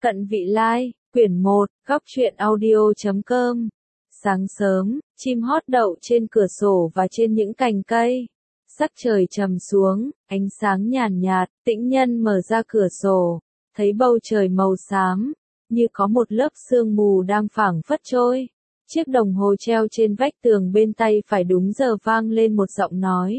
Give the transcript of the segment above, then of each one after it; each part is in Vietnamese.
Cận Vị Lai, quyển 1, góc truyện audio.com. Sáng sớm, chim hót đậu trên cửa sổ và trên những cành cây. Sắc trời trầm xuống, ánh sáng nhàn nhạt, Tĩnh Nhân mở ra cửa sổ, thấy bầu trời màu xám, như có một lớp sương mù đang phảng phất trôi. Chiếc đồng hồ treo trên vách tường bên tay phải đúng giờ vang lên một giọng nói.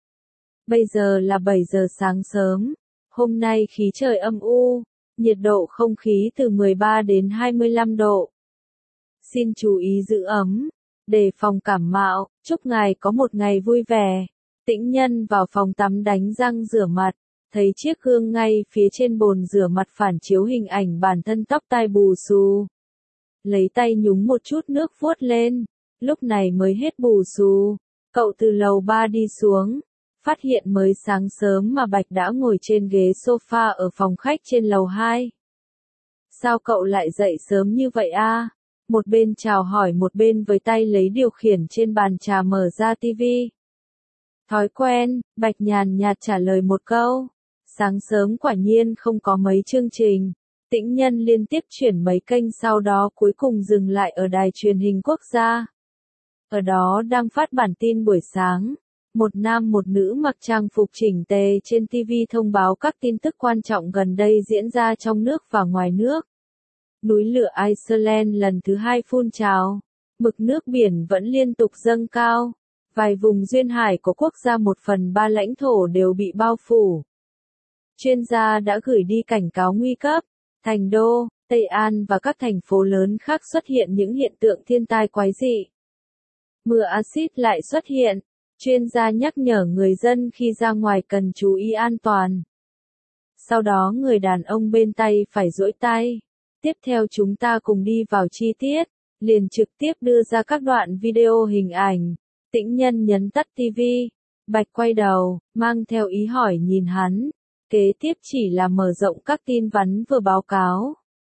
Bây giờ là 7 giờ sáng sớm, hôm nay khí trời âm u, nhiệt độ không khí từ 13 đến 25 độ. Xin chú ý giữ ấm, đề phòng cảm mạo, chúc ngài có một ngày vui vẻ. Tĩnh Nhân vào phòng tắm đánh răng rửa mặt, thấy chiếc gương ngay phía trên bồn rửa mặt phản chiếu hình ảnh bản thân tóc tai bù xù. Lấy tay nhúng một chút nước vuốt lên, lúc này mới hết bù xù. Cậu từ lầu 3 đi xuống, phát hiện mới sáng sớm mà Bạch đã ngồi trên ghế sofa ở phòng khách trên lầu 2. Sao cậu lại dậy sớm như vậy a? Một bên chào hỏi một bên với tay lấy điều khiển trên bàn trà mở ra tivi. Thói quen, Bạch nhàn nhạt trả lời một câu. Sáng sớm quả nhiên không có mấy chương trình. Tĩnh Nhân liên tiếp chuyển mấy kênh sau đó cuối cùng dừng lại ở đài truyền hình quốc gia. Ở đó đang phát bản tin buổi sáng. Một nam một nữ mặc trang phục chỉnh tề trên TV thông báo các tin tức quan trọng gần đây diễn ra trong nước và ngoài nước. Núi lửa Iceland lần thứ 2 phun trào. Mực nước biển vẫn liên tục dâng cao. Vài vùng duyên hải của quốc gia 1/3 lãnh thổ đều bị bao phủ. Chuyên gia đã gửi đi cảnh cáo nguy cấp. Thành Đô, Tây An và các thành phố lớn khác xuất hiện những hiện tượng thiên tai quái dị. Mưa axit lại xuất hiện. Chuyên gia nhắc nhở người dân khi ra ngoài cần chú ý an toàn. Sau đó người đàn ông bên tay phải duỗi tay. Tiếp theo chúng ta cùng đi vào chi tiết, liền trực tiếp đưa ra các đoạn video hình ảnh. Tĩnh Nhân nhấn tắt TV. Bạch quay đầu, mang theo ý hỏi nhìn hắn. Kế tiếp chỉ là mở rộng các tin vắn vừa báo cáo.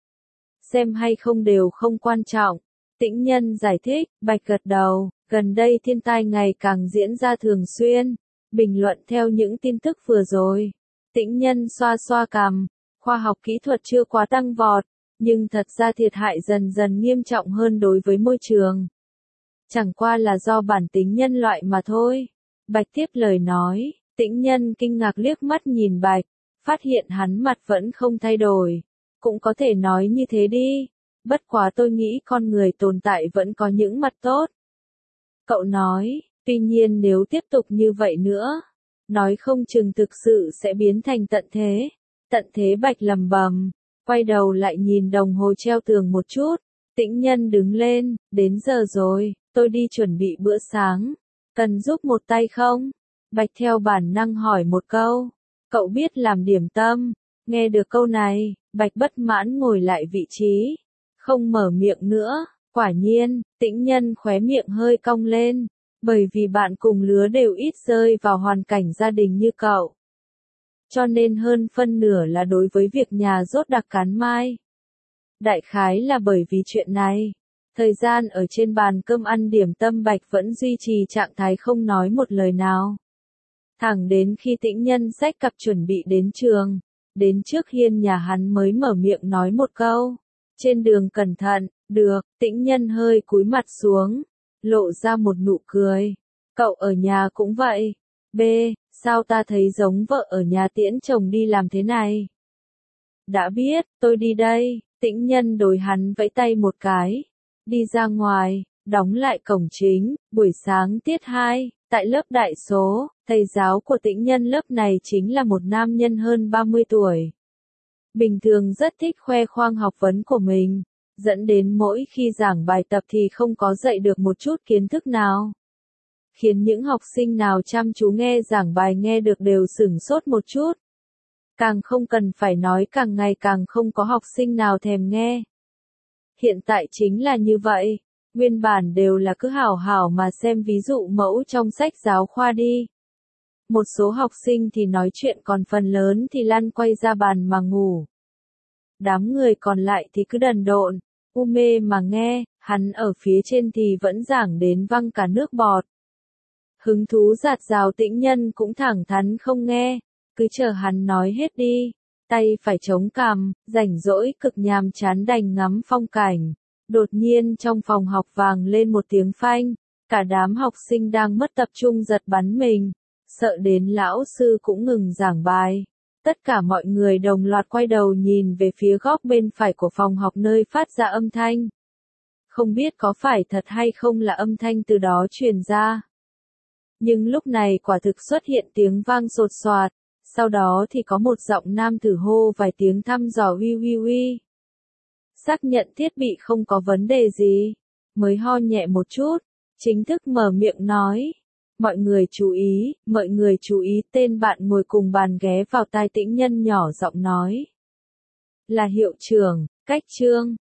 Xem hay không đều không quan trọng. Tĩnh Nhân giải thích, Bạch gật đầu. Gần đây thiên tai ngày càng diễn ra thường xuyên. Bình luận theo những tin tức vừa rồi. Tĩnh Nhân xoa xoa cằm. Khoa học kỹ thuật chưa quá tăng vọt, nhưng thật ra thiệt hại dần dần nghiêm trọng hơn đối với môi trường. Chẳng qua là do bản tính nhân loại mà thôi. Bạch tiếp lời nói. Tĩnh Nhân kinh ngạc liếc mắt nhìn Bạch, phát hiện hắn mặt vẫn không thay đổi. Cũng có thể nói như thế đi. Bất quá tôi nghĩ con người tồn tại vẫn có những mặt tốt. Cậu nói, tuy nhiên nếu tiếp tục như vậy nữa, nói không chừng thực sự sẽ biến thành tận thế. Tận thế, Bạch lẩm bẩm, quay đầu lại nhìn đồng hồ treo tường một chút. Tĩnh Nhân đứng lên, đến giờ rồi, tôi đi chuẩn bị bữa sáng. Cần giúp một tay không? Bạch theo bản năng hỏi một câu. Cậu biết làm điểm tâm. Nghe được câu này, Bạch bất mãn ngồi lại vị trí. Không mở miệng nữa. Quả nhiên, Tĩnh Nhân khóe miệng hơi cong lên. Bởi vì bạn cùng lứa đều ít rơi vào hoàn cảnh gia đình như cậu. Cho nên hơn phân nửa là đối với việc nhà rốt đặc cán mai. Đại khái là bởi vì chuyện này. Thời gian ở trên bàn cơm ăn điểm tâm, Bạch vẫn duy trì trạng thái không nói một lời nào. Thẳng đến khi Tĩnh Nhân xách cặp chuẩn bị đến trường. Đến trước hiên nhà hắn mới mở miệng nói một câu. Trên đường cẩn thận. Được. Tĩnh Nhân hơi cúi mặt xuống, lộ ra một nụ cười. Cậu ở nhà cũng vậy. B, sao ta thấy giống vợ ở nhà tiễn chồng đi làm thế này? Đã biết, tôi đi đây. Tĩnh Nhân đối hắn vẫy tay một cái. Đi ra ngoài, đóng lại cổng chính. Buổi sáng tiết 2, tại lớp đại số, thầy giáo của Tĩnh Nhân lớp này chính là một nam nhân hơn 30 tuổi. Bình thường rất thích khoe khoang học vấn của mình, dẫn đến mỗi khi giảng bài tập thì không có dạy được một chút kiến thức nào. Khiến những học sinh nào chăm chú nghe giảng bài nghe được đều sửng sốt một chút. Càng không cần phải nói càng ngày càng không có học sinh nào thèm nghe. Hiện tại chính là như vậy, nguyên bản đều là cứ hảo hảo mà xem ví dụ mẫu trong sách giáo khoa đi. Một số học sinh thì nói chuyện, còn phần lớn thì lăn quay ra bàn mà ngủ. Đám người còn lại thì cứ đần độn, u mê mà nghe, hắn ở phía trên thì vẫn giảng đến văng cả nước bọt. Hứng thú dạt dào. Tĩnh Nhân cũng thẳng thắn không nghe, cứ chờ hắn nói hết đi. tay phải chống cằm, rảnh rỗi cực nhàm chán đành ngắm phong cảnh. Đột nhiên trong phòng học vang lên một tiếng phanh, cả đám học sinh đang mất tập trung giật bắn mình, sợ đến lão sư cũng ngừng giảng bài. Tất cả mọi người đồng loạt quay đầu nhìn về phía góc bên phải của phòng học nơi phát ra âm thanh. Không biết có phải thật hay không là âm thanh từ đó truyền ra. Nhưng lúc này quả thực xuất hiện tiếng vang sột soạt, sau đó thì có một giọng nam tử hô vài tiếng thăm dò uy uy uy. Xác nhận thiết bị không có vấn đề gì, mới ho nhẹ một chút, chính thức mở miệng nói. Mọi người chú ý, tên bạn ngồi cùng bàn ghé vào tai Tĩnh Nhân nhỏ giọng nói. Là hiệu trưởng, Cách Trương.